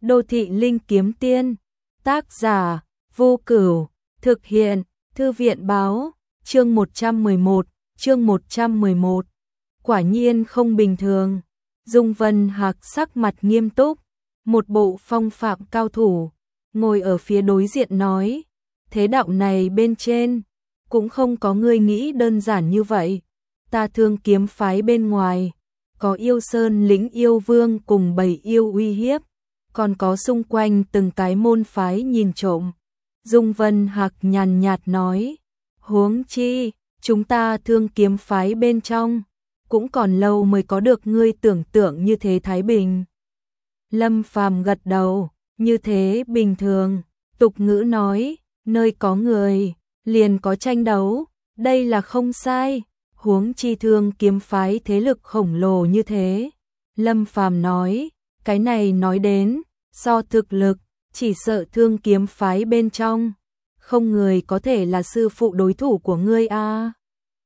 Đô thị linh kiếm tiên, tác giả, Vô Cửu, thực hiện, Thư viện báo, chương 111. Quả nhiên không bình thường. Dung Vân Hạc sắc mặt nghiêm túc, một bộ phong phạm cao thủ, ngồi ở phía đối diện nói, thế đạo này bên trên, cũng không có người nghĩ đơn giản như vậy. Ta Thương Kiếm phái bên ngoài, có Yêu Sơn lĩnh yêu vương cùng bầy yêu uy hiếp, còn có xung quanh từng cái môn phái nhìn trộm. Dung Vân Hạc nhàn nhạt nói, huống chi, chúng ta Thương Kiếm phái bên trong, cũng còn lâu mới có được ngươi tưởng tượng như thế thái bình. Lâm Phàm gật đầu, như thế bình thường, tục ngữ nói, nơi có người, liền có tranh đấu, đây là không sai, huống chi Thương Kiếm phái thế lực khổng lồ như thế. Lâm Phàm nói, cái này nói đến, so thực lực, chỉ sợ Thương Kiếm phái bên trong, không người có thể là sư phụ đối thủ của ngươi a.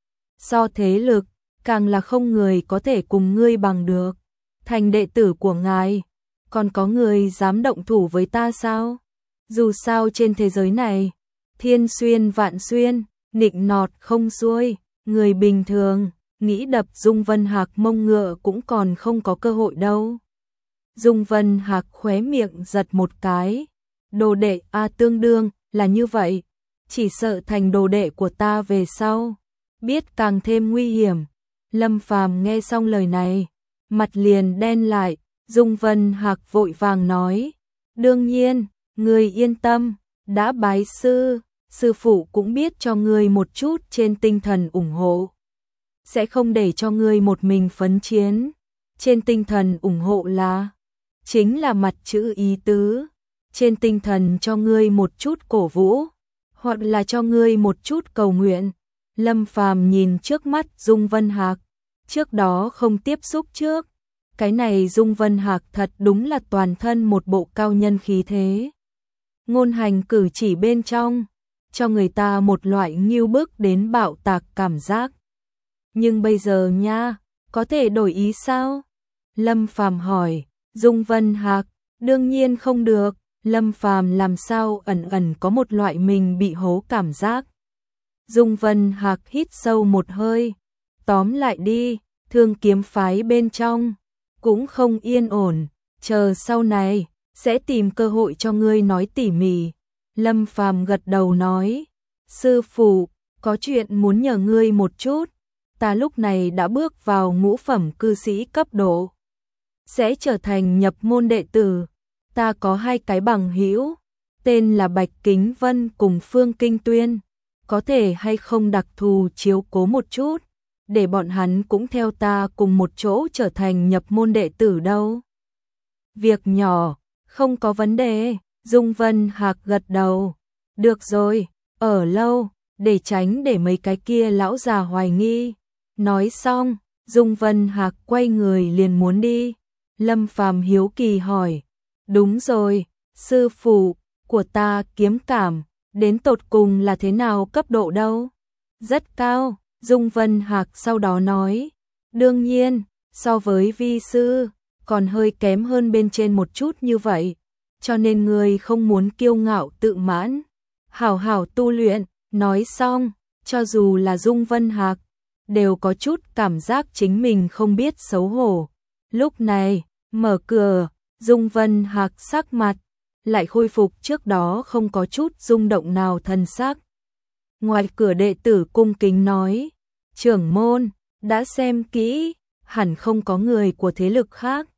So thế lực, càng là không người có thể cùng ngươi bằng được. Thành đệ tử của ngài, còn có người dám động thủ với ta sao? Dù sao trên thế giới này, thiên xuyên vạn xuyên, nịnh nọt không xuôi, người bình thường, nghĩ đập Dung Vân Hạc mông ngựa cũng còn không có cơ hội đâu. Dung Vân Hạc khóe miệng giật một cái, đồ đệ tương đương là như vậy, chỉ sợ thành đồ đệ của ta về sau, biết càng thêm nguy hiểm. Lâm Phàm nghe xong lời này, mặt liền đen lại, Dung Vân Hạc vội vàng nói, đương nhiên, ngươi yên tâm, đã bái sư, sư phụ cũng biết cho ngươi một chút trên tinh thần ủng hộ, sẽ không để cho ngươi một mình phấn chiến. Trên tinh thần ủng hộ là, chính là mặt chữ ý tứ, trên tinh thần cho ngươi một chút cổ vũ, hoặc là cho ngươi một chút cầu nguyện. Lâm Phàm nhìn trước mắt Dung Vân Hạc, trước đó không tiếp xúc trước, cái này Dung Vân Hạc thật đúng là toàn thân một bộ cao nhân khí thế. Ngôn hành cử chỉ bên trong, cho người ta một loại nghiêu bức đến bạo tạc cảm giác. Nhưng bây giờ nha, có thể đổi ý sao? Lâm Phàm hỏi. Dung Vân Hạc, đương nhiên không được. Lâm Phàm làm sao ẩn ẩn có một loại mình bị hố cảm giác. Dung Vân Hạc hít sâu một hơi, tóm lại đi, Thương Kiếm phái bên trong cũng không yên ổn, chờ sau này sẽ tìm cơ hội cho ngươi nói tỉ mỉ. Lâm Phàm gật đầu nói, sư phụ, có chuyện muốn nhờ ngươi một chút, ta lúc này đã bước vào ngũ phẩm cư sĩ cấp độ, sẽ trở thành nhập môn đệ tử. Ta có hai cái bằng hữu, tên là Bạch Kính Vân cùng Phương Kinh Tuyên, có thể hay không đặc thù chiếu cố một chút, để bọn hắn cũng theo ta cùng một chỗ trở thành nhập môn đệ tử đâu. Việc nhỏ, không có vấn đề. Dung Vân Hạc gật đầu, được rồi, ở lâu, để tránh để mấy cái kia lão già hoài nghi. Nói xong, Dung Vân Hạc quay người liền muốn đi. Lâm Phàm hiếu kỳ hỏi, đúng rồi, sư phụ của ta kiếm cảm, đến tột cùng là thế nào cấp độ đâu? Rất cao. Dung Vân Hạc sau đó nói, đương nhiên, so với vi sư, còn hơi kém hơn bên trên một chút như vậy, cho nên người không muốn kiêu ngạo tự mãn, hảo hảo tu luyện. Nói xong, cho dù là Dung Vân Hạc, đều có chút cảm giác chính mình không biết xấu hổ. Lúc này, mở cửa, Dung Vân Hạc sắc mặt lại khôi phục trước đó không có chút rung động nào thần sắc. Ngoài cửa đệ tử cung kính nói, trưởng môn, đã xem kỹ, hẳn không có người của thế lực khác.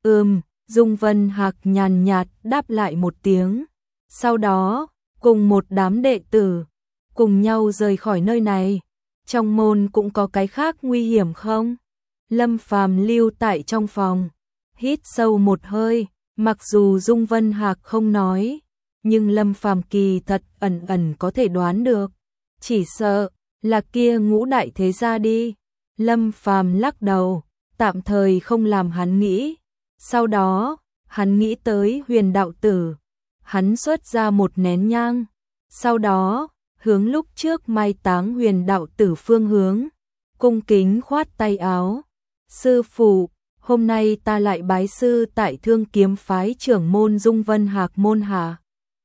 Dung Vân Hạc nhàn nhạt đáp lại một tiếng. Sau đó, cùng một đám đệ tử, cùng nhau rời khỏi nơi này. Trong môn cũng có cái khác nguy hiểm không? Lâm Phàm lưu tại trong phòng, hít sâu một hơi, mặc dù Dung Vân Hạc không nói, nhưng Lâm Phàm kỳ thật ẩn ẩn có thể đoán được. Chỉ sợ là kia ngũ đại thế gia đi. Lâm Phàm lắc đầu, tạm thời không làm hắn nghĩ. Sau đó, hắn nghĩ tới Huyền đạo tử. Hắn xuất ra một nén nhang. Sau đó, hướng lúc trước mai táng Huyền đạo tử phương hướng, cung kính khoát tay áo. Sư phụ, hôm nay ta lại bái sư tại Thương Kiếm phái trưởng môn Dung Vân Hạc môn hạ.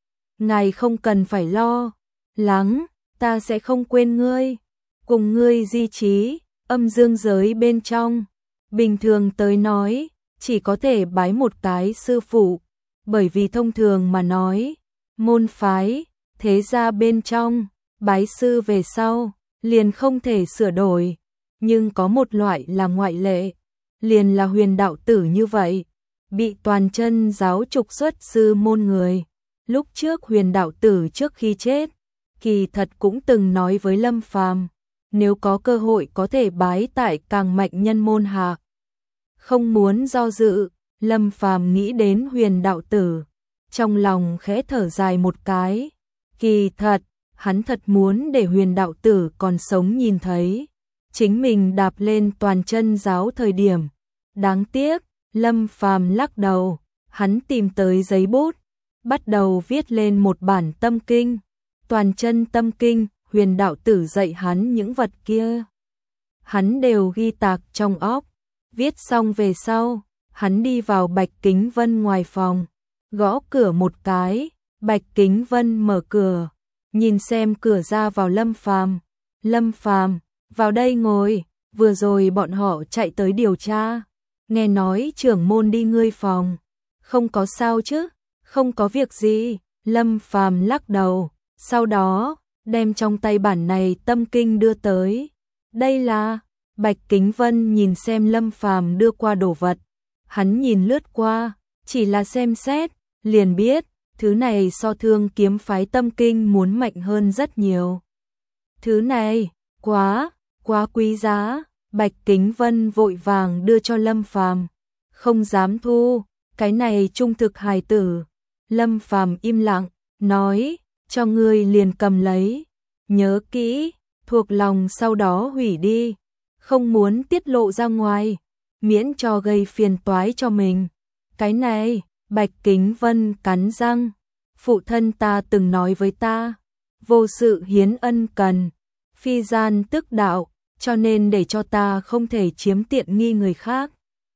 Ngài không cần phải lo lắng, ta sẽ không quên ngươi, cùng ngươi di trí, âm dương giới bên trong. Bình thường tới nói, chỉ có thể bái một cái sư phụ, bởi vì thông thường mà nói, môn phái, thế gia bên trong, bái sư về sau, liền không thể sửa đổi, nhưng có một loại là ngoại lệ, liền là Huyền đạo tử như vậy, bị Toàn Chân giáo trục xuất sư môn người. Lúc trước Huyền đạo tử trước khi chết, kỳ thật cũng từng nói với Lâm Phàm, nếu có cơ hội có thể bái tại càng mạnh nhân môn hạ. Không muốn do dự, Lâm Phàm nghĩ đến Huyền đạo tử, trong lòng khẽ thở dài một cái. Kỳ thật, hắn thật muốn để Huyền đạo tử còn sống nhìn thấy chính mình đạp lên Toàn Chân giáo thời điểm. Đáng tiếc, Lâm Phàm lắc đầu, hắn tìm tới giấy bút, bắt đầu viết lên một bản tâm kinh, Toàn Chân tâm kinh, Huyền đạo tử dạy hắn những vật kia. Hắn đều ghi tạc trong óc, viết xong về sau, hắn đi vào Bạch Kính Vân ngoài phòng, gõ cửa một cái, Bạch Kính Vân mở cửa, nhìn xem cửa ra vào Lâm Phàm. Lâm Phàm, vào đây ngồi, vừa rồi bọn họ chạy tới điều tra, nghe nói trưởng môn đi ngươi phòng, không có sao chứ? Không có việc gì, Lâm Phàm lắc đầu, sau đó, đem trong tay bản này tâm kinh đưa tới. Đây là, Bạch Kính Vân nhìn xem Lâm Phàm đưa qua đồ vật, hắn nhìn lướt qua, chỉ là xem xét, liền biết, thứ này so Thương Kiếm phái tâm kinh muốn mạnh hơn rất nhiều. Thứ này, quá quý giá, Bạch Kính Vân vội vàng đưa cho Lâm Phàm, không dám thu, cái này trung thực hài tử. Lâm Phàm im lặng, nói, cho ngươi liền cầm lấy, nhớ kỹ, thuộc lòng sau đó hủy đi, không muốn tiết lộ ra ngoài, miễn cho gây phiền toái cho mình. Cái này, Bạch Kính Vân cắn răng, phụ thân ta từng nói với ta, vô sự hiến ân cần, phi gian tức đạo, cho nên để cho ta không thể chiếm tiện nghi người khác.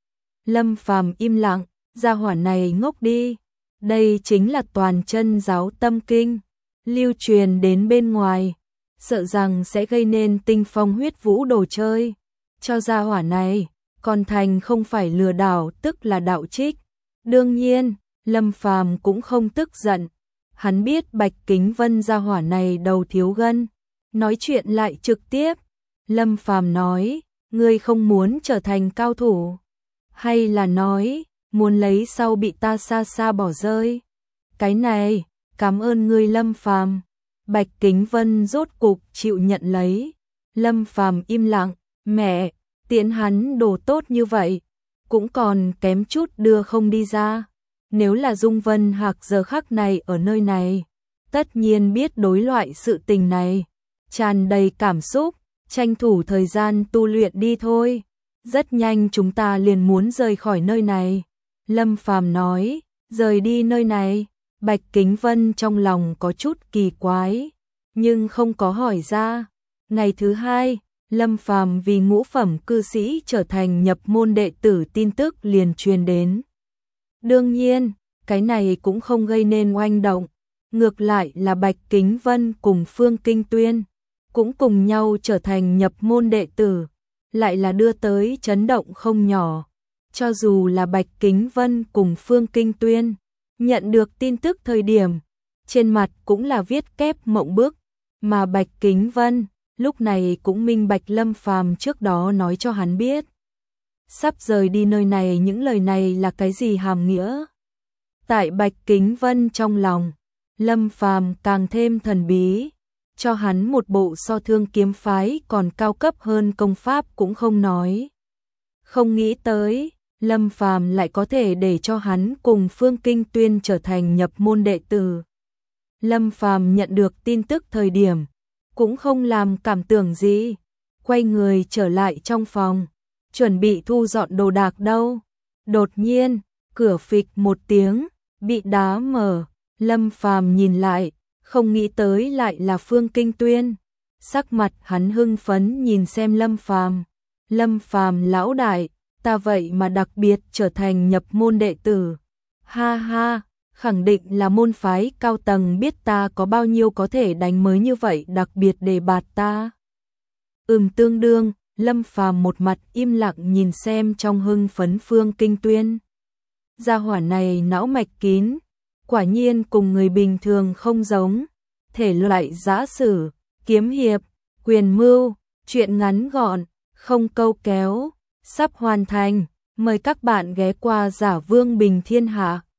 Lâm Phàm im lặng, gia hỏa này ngốc đi. Đây chính là Toàn Chân giáo tâm kinh, lưu truyền đến bên ngoài, sợ rằng sẽ gây nên tinh phong huyết vũ đồ chơi. Cho gia hỏa này, còn thành không phải lừa đảo tức là đạo trích. Đương nhiên, Lâm Phàm cũng không tức giận, hắn biết Bạch Kính Vân gia hỏa này đầu thiếu gân, nói chuyện lại trực tiếp. Lâm Phàm nói, ngươi không muốn trở thành cao thủ, hay là nói muốn lấy sau bị ta xa xa bỏ rơi? Cái này, cảm ơn ngươi Lâm Phàm. Bạch Kính Vân rốt cục chịu nhận lấy. Lâm Phàm im lặng, mẹ, tiễn hắn đồ tốt như vậy, cũng còn kém chút đưa không đi ra. Nếu là Dung Vân Hạc giờ khắc này ở nơi này, tất nhiên biết đối loại sự tình này, tràn đầy cảm xúc, tranh thủ thời gian tu luyện đi thôi. Rất nhanh chúng ta liền muốn rời khỏi nơi này. Lâm Phàm nói, rời đi nơi này. Bạch Kính Vân trong lòng có chút kỳ quái, nhưng không có hỏi ra. Ngày thứ hai, Lâm Phàm vì ngũ phẩm cư sĩ trở thành nhập môn đệ tử tin tức liền truyền đến. Đương nhiên, cái này cũng không gây nên oanh động, ngược lại là Bạch Kính Vân cùng Phương Kinh Tuyên cũng cùng nhau trở thành nhập môn đệ tử, lại là đưa tới chấn động không nhỏ. Cho dù là Bạch Kính Vân cùng Phương Kinh Tuyên nhận được tin tức thời điểm, trên mặt cũng là viết kép mộng bức, mà Bạch Kính Vân lúc này cũng minh bạch Lâm Phàm trước đó nói cho hắn biết. Sắp rời đi nơi này, những lời này là cái gì hàm nghĩa? Tại Bạch Kính Vân trong lòng, Lâm Phàm càng thêm thần bí, cho hắn một bộ so Thương Kiếm phái còn cao cấp hơn công pháp cũng không nói. Không nghĩ tới, Lâm Phàm lại có thể để cho hắn cùng Phương Kinh Tuyên trở thành nhập môn đệ tử. Lâm Phàm nhận được tin tức thời điểm, cũng không làm cảm tưởng gì, quay người trở lại trong phòng, chuẩn bị thu dọn đồ đạc đâu. Đột nhiên, cửa phịch một tiếng, bị đá mở, Lâm Phàm nhìn lại, không nghĩ tới lại là Phương Kinh Tuyên. Sắc mặt hắn hưng phấn nhìn xem Lâm Phàm. Lâm Phàm lão đại, ta vậy mà đặc biệt trở thành nhập môn đệ tử. Ha ha, khẳng định là môn phái cao tầng biết ta có bao nhiêu có thể đánh mới như vậy đặc biệt đề bạt ta. Tương đương, Lâm Phàm một mặt im lặng nhìn xem trong hưng phấn Phương Kinh Tuyên. Gia hỏa này não mạch kín, quả nhiên cùng người bình thường không giống, thể loại giã sử, kiếm hiệp, quyền mưu, chuyện ngắn gọn, không câu kéo, sắp hoàn thành, mời các bạn ghé qua Giả Vương Bình Thiên Hạ.